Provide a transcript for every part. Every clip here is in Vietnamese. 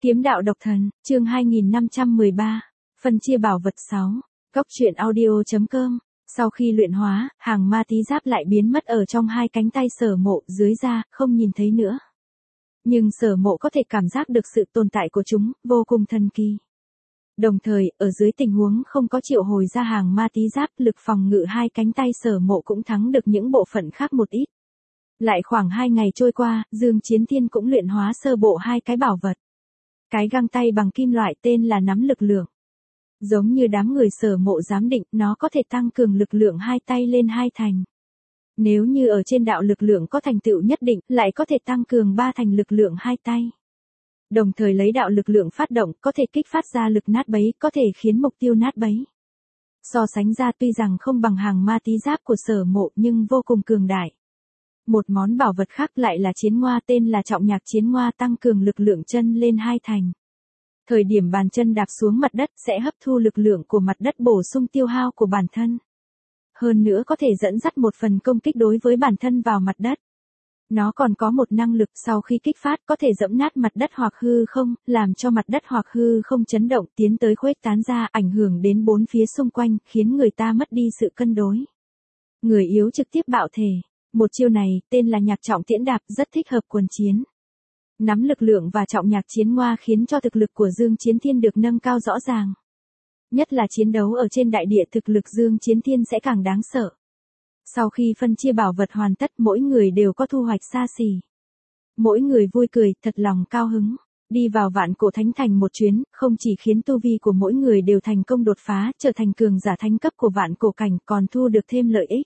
Kiếm đạo độc thần, chương 2513, phân chia bảo vật 6, góc truyện audio.com. Sau khi luyện hóa, hàng ma tí giáp lại biến mất ở trong hai cánh tay Sở Mộ, dưới da, không nhìn thấy nữa. Nhưng Sở Mộ có thể cảm giác được sự tồn tại của chúng, vô cùng thần kỳ. Đồng thời, ở dưới tình huống không có triệu hồi ra hàng ma tí giáp, lực phòng ngự hai cánh tay Sở Mộ cũng thắng được những bộ phận khác một ít. Lại khoảng 2 ngày trôi qua, Dương Chiến Thiên cũng luyện hóa sơ bộ hai cái bảo vật. Cái găng tay bằng kim loại tên là nắm lực lượng. Giống như đám người Sở Mộ giám định, nó có thể tăng cường lực lượng hai tay lên 2 thành. Nếu như ở trên đạo lực lượng có thành tựu nhất định, lại có thể tăng cường 3 thành lực lượng hai tay. Đồng thời lấy đạo lực lượng phát động, có thể kích phát ra lực nát bấy, có thể khiến mục tiêu nát bấy. So sánh ra tuy rằng không bằng hàng ma tí giáp của Sở Mộ nhưng vô cùng cường đại. Một món bảo vật khác lại là chiến ngoa tên là trọng nhạc chiến ngoa, tăng cường lực lượng chân lên 2 thành. Thời điểm bàn chân đạp xuống mặt đất sẽ hấp thu lực lượng của mặt đất bổ sung tiêu hao của bản thân. Hơn nữa có thể dẫn dắt một phần công kích đối với bản thân vào mặt đất. Nó còn có một năng lực sau khi kích phát có thể giẫm nát mặt đất hoặc hư không, làm cho mặt đất hoặc hư không chấn động tiến tới khuếch tán ra, ảnh hưởng đến bốn phía xung quanh, khiến người ta mất đi sự cân đối. Người yếu trực tiếp bạo thể. Một chiêu này, tên là nhạc trọng tiễn đạp, rất thích hợp quần chiến. Nắm lực lượng và trọng nhạc chiến ngoa khiến cho thực lực của Dương Chiến Thiên được nâng cao rõ ràng. Nhất là chiến đấu ở trên đại địa, thực lực Dương Chiến Thiên sẽ càng đáng sợ. Sau khi phân chia bảo vật hoàn tất, mỗi người đều có thu hoạch xa xỉ. Mỗi người vui cười, thật lòng cao hứng. Đi vào Vạn Cổ Thánh Thành một chuyến, không chỉ khiến tu vi của mỗi người đều thành công đột phá, trở thành cường giả thánh cấp của Vạn Cổ Cảnh, còn thu được thêm lợi ích.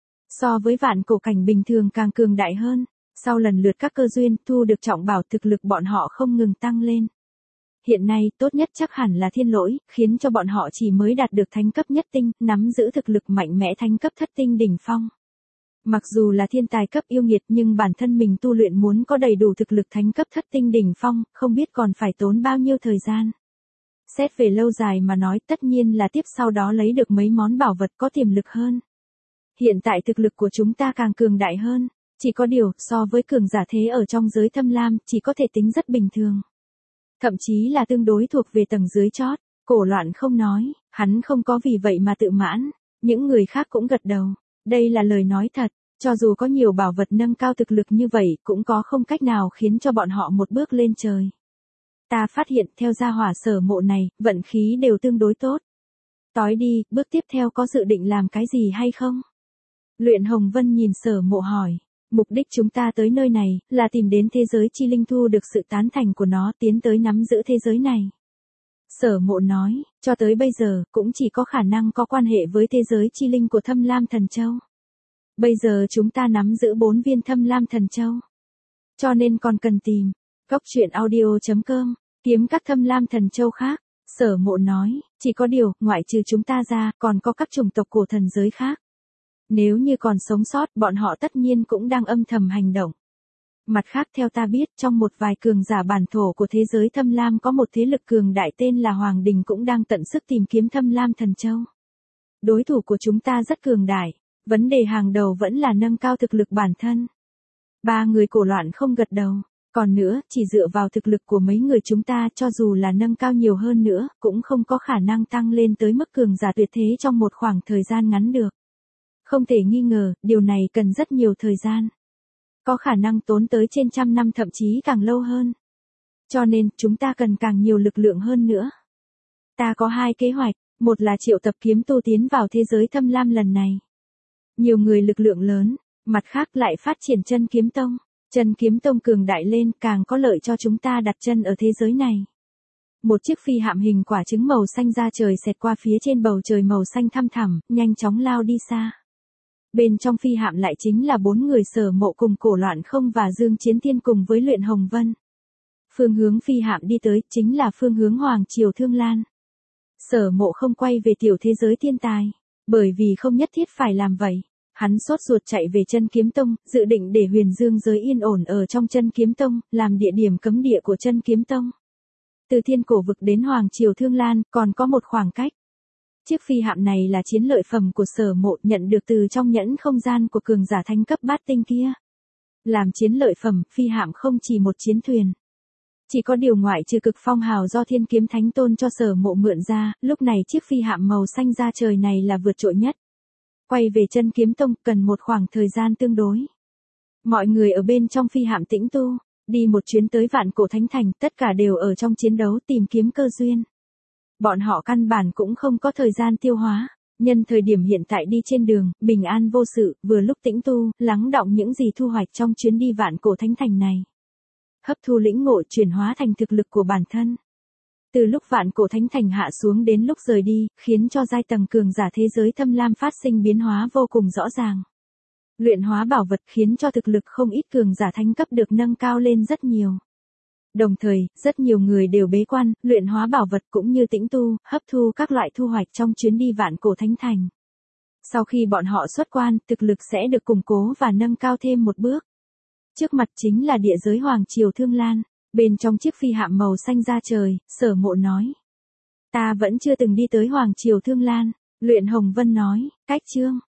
So với Vạn Cổ Cảnh bình thường càng cường đại hơn. Sau lần lượt các cơ duyên, thu được trọng bảo, thực lực bọn họ không ngừng tăng lên. Hiện nay, tốt nhất chắc hẳn là Thiên Lỗi, khiến cho bọn họ chỉ mới đạt được thánh cấp nhất tinh, nắm giữ thực lực mạnh mẽ thánh cấp thất tinh đỉnh phong. Mặc dù là thiên tài cấp yêu nghiệt nhưng bản thân mình tu luyện muốn có đầy đủ thực lực thánh cấp thất tinh đỉnh phong, không biết còn phải tốn bao nhiêu thời gian. Xét về lâu dài mà nói, tất nhiên là tiếp sau đó lấy được mấy món bảo vật có tiềm lực hơn. Hiện tại thực lực của chúng ta càng cường đại hơn, chỉ có điều, so với cường giả thế ở trong giới Thâm Lam, chỉ có thể tính rất bình thường. Thậm chí là tương đối thuộc về tầng dưới chót. Cổ Loạn không nói, hắn không có vì vậy mà tự mãn, những người khác cũng gật đầu. Đây là lời nói thật, cho dù có nhiều bảo vật nâng cao thực lực như vậy, cũng có không cách nào khiến cho bọn họ một bước lên trời. Ta phát hiện theo gia hỏa Sở Mộ này, vận khí đều tương đối tốt. Tối đi, bước tiếp theo có dự định làm cái gì hay không? Luyện Hồng Vân nhìn Sở Mộ hỏi. Mục đích chúng ta tới nơi này, là tìm đến thế giới chi linh, thu được sự tán thành của nó, tiến tới nắm giữ thế giới này. Sở Mộ nói, cho tới bây giờ, cũng chỉ có khả năng có quan hệ với thế giới chi linh của Thâm Lam Thần Châu. Bây giờ chúng ta nắm giữ 4 viên Thâm Lam Thần Châu. Cho nên còn cần tìm. Góc truyện audio.com, kiếm các Thâm Lam Thần Châu khác. Sở Mộ nói, chỉ có điều, ngoại trừ chúng ta ra, còn có các chủng tộc cổ thần giới khác. Nếu như còn sống sót, bọn họ tất nhiên cũng đang âm thầm hành động. Mặt khác theo ta biết, trong một vài cường giả bản thổ của thế giới Thâm Lam có một thế lực cường đại tên là Hoàng Đình cũng đang tận sức tìm kiếm Thâm Lam Thần Châu. Đối thủ của chúng ta rất cường đại, vấn đề hàng đầu vẫn là nâng cao thực lực bản thân. 3 người Cổ Loạn không gật đầu. Còn nữa, chỉ dựa vào thực lực của mấy người chúng ta, cho dù là nâng cao nhiều hơn nữa, cũng không có khả năng tăng lên tới mức cường giả tuyệt thế trong một khoảng thời gian ngắn được. Không thể nghi ngờ, điều này cần rất nhiều thời gian. Có khả năng tốn tới trên 100 năm, thậm chí càng lâu hơn. Cho nên, chúng ta cần càng nhiều lực lượng hơn nữa. Ta có 2 kế hoạch, một là triệu tập kiếm tu tiến vào thế giới Thâm Lam lần này. Nhiều người lực lượng lớn, mặt khác lại phát triển Chân Kiếm Tông. Chân Kiếm Tông cường đại lên, càng có lợi cho chúng ta đặt chân ở thế giới này. Một chiếc phi hạm hình quả trứng màu xanh ra trời xẹt qua phía trên bầu trời màu xanh thăm thẳm, nhanh chóng lao đi xa. Bên trong phi hạm lại chính là 4 người Sở Mộ cùng Cổ Loạn không và Dương Chiến Thiên cùng với Luyện Hồng Vân. Phương hướng phi hạm đi tới chính là phương hướng Hoàng Triều Thương Lan. Sở Mộ không quay về tiểu thế giới thiên tài, bởi vì không nhất thiết phải làm vậy. Hắn sốt ruột chạy về Chân Kiếm Tông, dự định để Huyền Dương giới yên ổn ở trong Chân Kiếm Tông, làm địa điểm cấm địa của Chân Kiếm Tông. Từ Thiên Cổ Vực đến Hoàng Triều Thương Lan còn có một khoảng cách. Chiếc phi hạm này là chiến lợi phẩm của Sở Mộ, nhận được từ trong nhẫn không gian của cường giả thánh cấp bát tinh kia. Làm chiến lợi phẩm, phi hạm không chỉ một chiến thuyền. Chỉ có điều ngoại trừ cực phong hào do Thiên Kiếm Thánh Tôn cho Sở Mộ mượn ra, lúc này chiếc phi hạm màu xanh da trời này là vượt trội nhất. Quay về Chân Kiếm Tông cần một khoảng thời gian tương đối. Mọi người ở bên trong phi hạm tĩnh tu, đi một chuyến tới Vạn Cổ Thánh Thành, tất cả đều ở trong chiến đấu tìm kiếm cơ duyên. Bọn họ căn bản cũng không có thời gian tiêu hóa, nhân thời điểm hiện tại đi trên đường, bình an vô sự, vừa lúc tĩnh tu, lắng đọng những gì thu hoạch trong chuyến đi Vạn Cổ Thánh Thành này. Hấp thu lĩnh ngộ chuyển hóa thành thực lực của bản thân. Từ lúc Vạn Cổ Thánh Thành hạ xuống đến lúc rời đi, khiến cho giai tầng cường giả thế giới Thâm Lam phát sinh biến hóa vô cùng rõ ràng. Luyện hóa bảo vật khiến cho thực lực không ít cường giả thánh cấp được nâng cao lên rất nhiều. Đồng thời, rất nhiều người đều bế quan, luyện hóa bảo vật cũng như tĩnh tu, hấp thu các loại thu hoạch trong chuyến đi Vạn Cổ Thánh Thành. Sau khi bọn họ xuất quan, thực lực sẽ được củng cố và nâng cao thêm một bước. Trước mặt chính là địa giới Hoàng Triều Thương Lan, bên trong chiếc phi hạm màu xanh da trời, Sở Mộ nói. Ta vẫn chưa từng đi tới Hoàng Triều Thương Lan, Luyện Hồng Vân nói, cách chương.